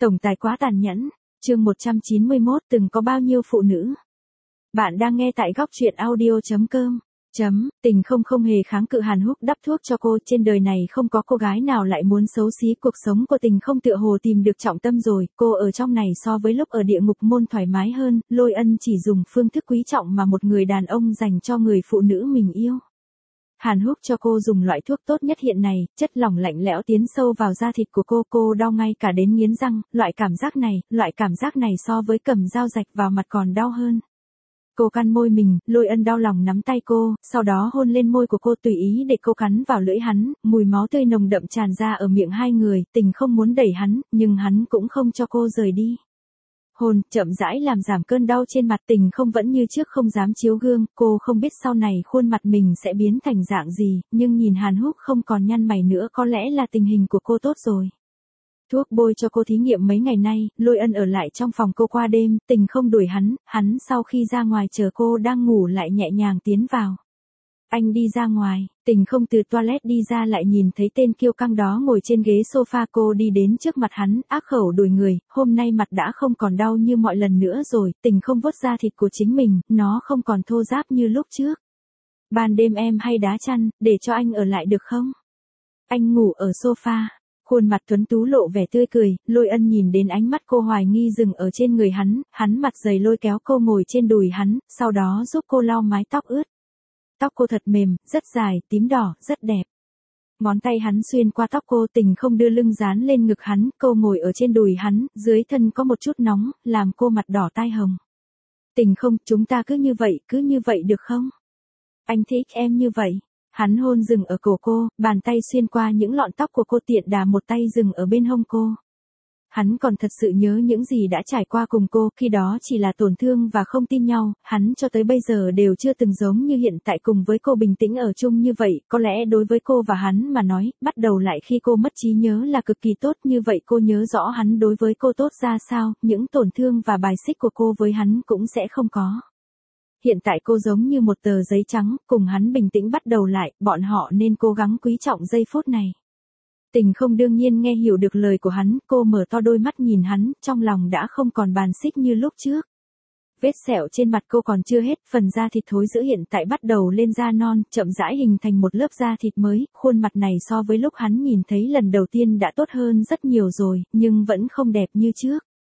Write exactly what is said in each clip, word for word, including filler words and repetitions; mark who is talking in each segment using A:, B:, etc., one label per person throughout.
A: Tổng tài quá tàn nhẫn. Chương một trăm chín mươi mốt từng có bao nhiêu phụ nữ. Bạn đang nghe tại góc truyện audio.com. Chấm, tình không không hề kháng cự Hàn Húc đắp thuốc cho cô, trên đời này không có cô gái nào lại muốn xấu xí, cuộc sống của tình không tựa hồ tìm được trọng tâm rồi, cô ở trong này so với lúc ở địa ngục môn thoải mái hơn, Lôi Ân chỉ dùng phương thức quý trọng mà một người đàn ông dành cho người phụ nữ mình yêu. Hàn Húc cho cô dùng loại thuốc tốt nhất hiện này, chất lỏng lạnh lẽo tiến sâu vào da thịt của cô, cô đau ngay cả đến nghiến răng, loại cảm giác này, loại cảm giác này so với cầm dao rạch vào mặt còn đau hơn. Cô cắn môi mình, Lôi Ân đau lòng nắm tay cô, sau đó hôn lên môi của cô tùy ý để cô cắn vào lưỡi hắn, mùi máu tươi nồng đậm tràn ra ở miệng hai người, tình không muốn đẩy hắn, nhưng hắn cũng không cho cô rời đi. Hôn, chậm rãi làm giảm cơn đau trên mặt, tình không vẫn như trước không dám chiếu gương, cô không biết sau này khuôn mặt mình sẽ biến thành dạng gì, nhưng nhìn Hàn Húc không còn nhăn mày nữa có lẽ là tình hình của cô tốt rồi. Thuốc bôi cho cô thí nghiệm mấy ngày nay, Lôi Ân ở lại trong phòng cô qua đêm, tình không đuổi hắn, hắn sau khi ra ngoài chờ cô đang ngủ lại nhẹ nhàng tiến vào. Anh đi ra ngoài, tình không từ toilet đi ra lại nhìn thấy tên kiêu căng đó ngồi trên ghế sofa, cô đi đến trước mặt hắn, ác khẩu đuổi người, hôm nay mặt đã không còn đau như mọi lần nữa rồi, tình không vuốt da thịt của chính mình, nó không còn thô ráp như lúc trước. Ban đêm em hay đá chăn, để cho anh ở lại được không? Anh ngủ ở sofa. Khuôn mặt tuấn tú lộ vẻ tươi cười, Lôi Ân nhìn đến ánh mắt cô hoài nghi dừng ở trên người hắn, hắn mặt dày lôi kéo cô ngồi trên đùi hắn, sau đó giúp cô lau mái tóc ướt. Tóc cô thật mềm, rất dài, tím đỏ, rất đẹp. Ngón tay hắn xuyên qua tóc cô, tình không đưa lưng dán lên ngực hắn, cô ngồi ở trên đùi hắn, dưới thân có một chút nóng, làm cô mặt đỏ tai hồng. Tình không, chúng ta cứ như vậy, cứ như vậy được không? Anh thích em như vậy. Hắn hôn dừng ở cổ cô, bàn tay xuyên qua những lọn tóc của cô, tiện đà một tay dừng ở bên hông cô. Hắn còn thật sự nhớ những gì đã trải qua cùng cô, khi đó chỉ là tổn thương và không tin nhau, hắn cho tới bây giờ đều chưa từng giống như hiện tại cùng với cô bình tĩnh ở chung như vậy, có lẽ đối với cô và hắn mà nói, bắt đầu lại khi cô mất trí nhớ là cực kỳ tốt, như vậy cô nhớ rõ hắn đối với cô tốt ra sao, những tổn thương và bài xích của cô với hắn cũng sẽ không có. Hiện tại cô giống như một tờ giấy trắng, cùng hắn bình tĩnh bắt đầu lại, bọn họ nên cố gắng quý trọng giây phút này. Tình không đương nhiên nghe hiểu được lời của hắn, cô mở to đôi mắt nhìn hắn, trong lòng đã không còn bàn xích như lúc trước. Vết sẹo trên mặt cô còn chưa hết, phần da thịt thối rữa hiện tại bắt đầu lên da non, chậm rãi hình thành một lớp da thịt mới, khuôn mặt này so với lúc hắn nhìn thấy lần đầu tiên đã tốt hơn rất nhiều rồi, nhưng vẫn không đẹp như trước.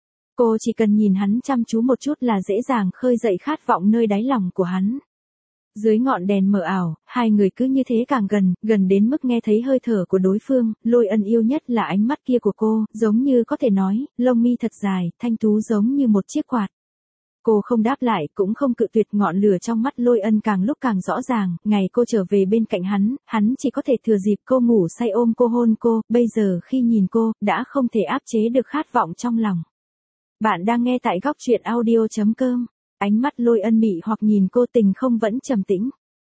A: Cô chỉ cần nhìn hắn chăm chú một chút là dễ dàng khơi dậy khát vọng nơi đáy lòng của hắn. Dưới ngọn đèn mờ ảo, hai người cứ như thế càng gần, gần đến mức nghe thấy hơi thở của đối phương, Lôi Ân yêu nhất là ánh mắt kia của cô, giống như có thể nói, lông mi thật dài, thanh tú giống như một chiếc quạt. Cô không đáp lại, cũng không cự tuyệt, ngọn lửa trong mắt Lôi Ân càng lúc càng rõ ràng, ngày cô trở về bên cạnh hắn, hắn chỉ có thể thừa dịp cô ngủ say ôm cô hôn cô, bây giờ khi nhìn cô, đã không thể áp chế được khát vọng trong lòng. Bạn đang nghe tại góc truyện audio.com. Ánh mắt Lôi Ân mị hoặc nhìn cô, tình không vẫn trầm tĩnh.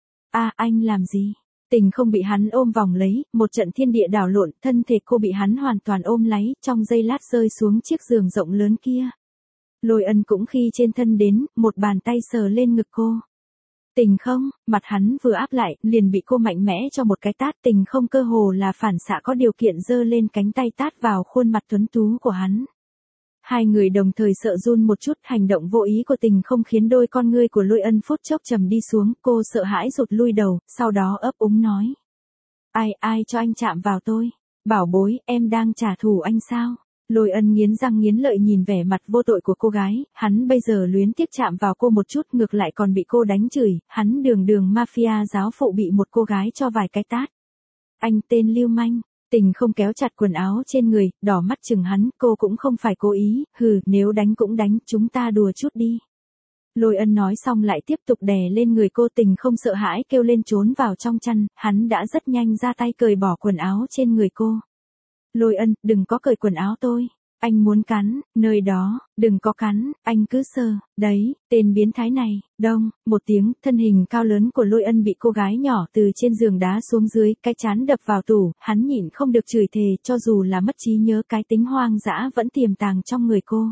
A: A à, anh làm gì? Tình không bị hắn ôm vòng lấy, một trận thiên địa đảo lộn, thân thể cô bị hắn hoàn toàn ôm lấy, trong giây lát rơi xuống chiếc giường rộng lớn kia. Lôi Ân cũng khi trên thân đến, một bàn tay sờ lên ngực cô. Tình không, mặt hắn vừa áp lại, liền bị cô mạnh mẽ cho một cái tát, tình không cơ hồ là phản xạ có điều kiện giơ lên cánh tay tát vào khuôn mặt tuấn tú của hắn. Hai người đồng thời sợ run một chút, hành động vô ý của tình không khiến đôi con ngươi của Lôi Ân phút chốc trầm đi xuống, cô sợ hãi rụt lui đầu, sau đó ấp úng nói. Ai, ai cho anh chạm vào tôi? Bảo bối, em đang trả thù anh sao? Lôi Ân nghiến răng nghiến lợi nhìn vẻ mặt vô tội của cô gái, hắn bây giờ luyến tiếc chạm vào cô một chút, ngược lại còn bị cô đánh chửi, hắn đường đường mafia giáo phụ bị một cô gái cho vài cái tát. Anh tên lưu manh. Tình không kéo chặt quần áo trên người, đỏ mắt chừng hắn, cô cũng không phải cố ý, hừ, nếu đánh cũng đánh, chúng ta đùa chút đi. Lôi Ân nói xong lại tiếp tục đè lên người cô, tình không sợ hãi kêu lên trốn vào trong chăn, hắn đã rất nhanh ra tay cởi bỏ quần áo trên người cô. Lôi Ân, đừng có cởi quần áo tôi. Anh muốn cắn, nơi đó, đừng có cắn, anh cứ sờ, đấy, tên biến thái này, đông, một tiếng, thân hình cao lớn của Lôi Ân bị cô gái nhỏ từ trên giường đá xuống dưới, cái chán đập vào tủ, hắn nhịn không được chửi thề, cho dù là mất trí nhớ cái tính hoang dã vẫn tiềm tàng trong người cô.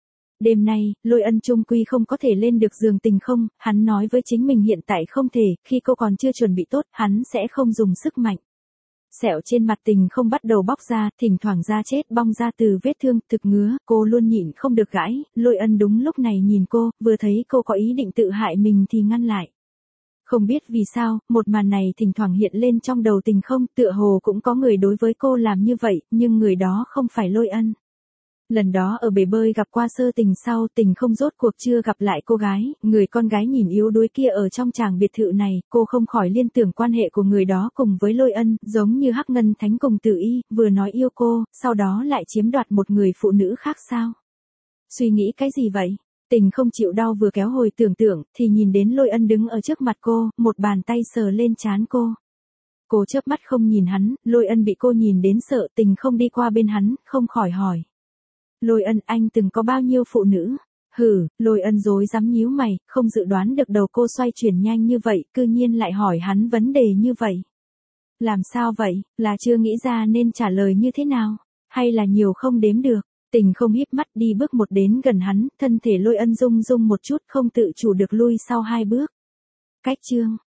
A: Đêm nay, Lôi Ân chung quy không có thể lên được giường tình không, hắn nói với chính mình hiện tại không thể, khi cô còn chưa chuẩn bị tốt, hắn sẽ không dùng sức mạnh. Sẹo trên mặt Tình không bắt đầu bóc ra, thỉnh thoảng da chết bong ra từ vết thương, thực ngứa, cô luôn nhịn không được gãi, Lôi Ân đúng lúc này nhìn cô, vừa thấy cô có ý định tự hại mình thì ngăn lại. Không biết vì sao, một màn này thỉnh thoảng hiện lên trong đầu Tình không, tựa hồ cũng có người đối với cô làm như vậy, nhưng người đó không phải Lôi Ân. Lần đó ở bể bơi gặp qua Sơ Tình sau, Tình không rốt cuộc chưa gặp lại cô gái, người con gái nhìn yếu đuối kia ở trong tràng biệt thự này, cô không khỏi liên tưởng quan hệ của người đó cùng với Lôi Ân, giống như Hắc Ngân Thánh cùng Tử Y, vừa nói yêu cô, sau đó lại chiếm đoạt một người phụ nữ khác sao? Suy nghĩ cái gì vậy? Tình không chịu đau vừa kéo hồi tưởng tượng, thì nhìn đến Lôi Ân đứng ở trước mặt cô, một bàn tay sờ lên trán cô. Cô chớp mắt không nhìn hắn, Lôi Ân bị cô nhìn đến sợ, Tình không đi qua bên hắn, không khỏi hỏi. Lôi Ân, anh từng có bao nhiêu phụ nữ? Hừ, Lôi Ân rối rắm nhíu mày, không dự đoán được đầu cô xoay chuyển nhanh như vậy, cư nhiên lại hỏi hắn vấn đề như vậy. Làm sao vậy, là chưa nghĩ ra nên trả lời như thế nào? Hay là nhiều không đếm được? Tình không híp mắt đi bước một đến gần hắn, thân thể Lôi Ân rung rung một chút không tự chủ được lui sau hai bước. Cách chương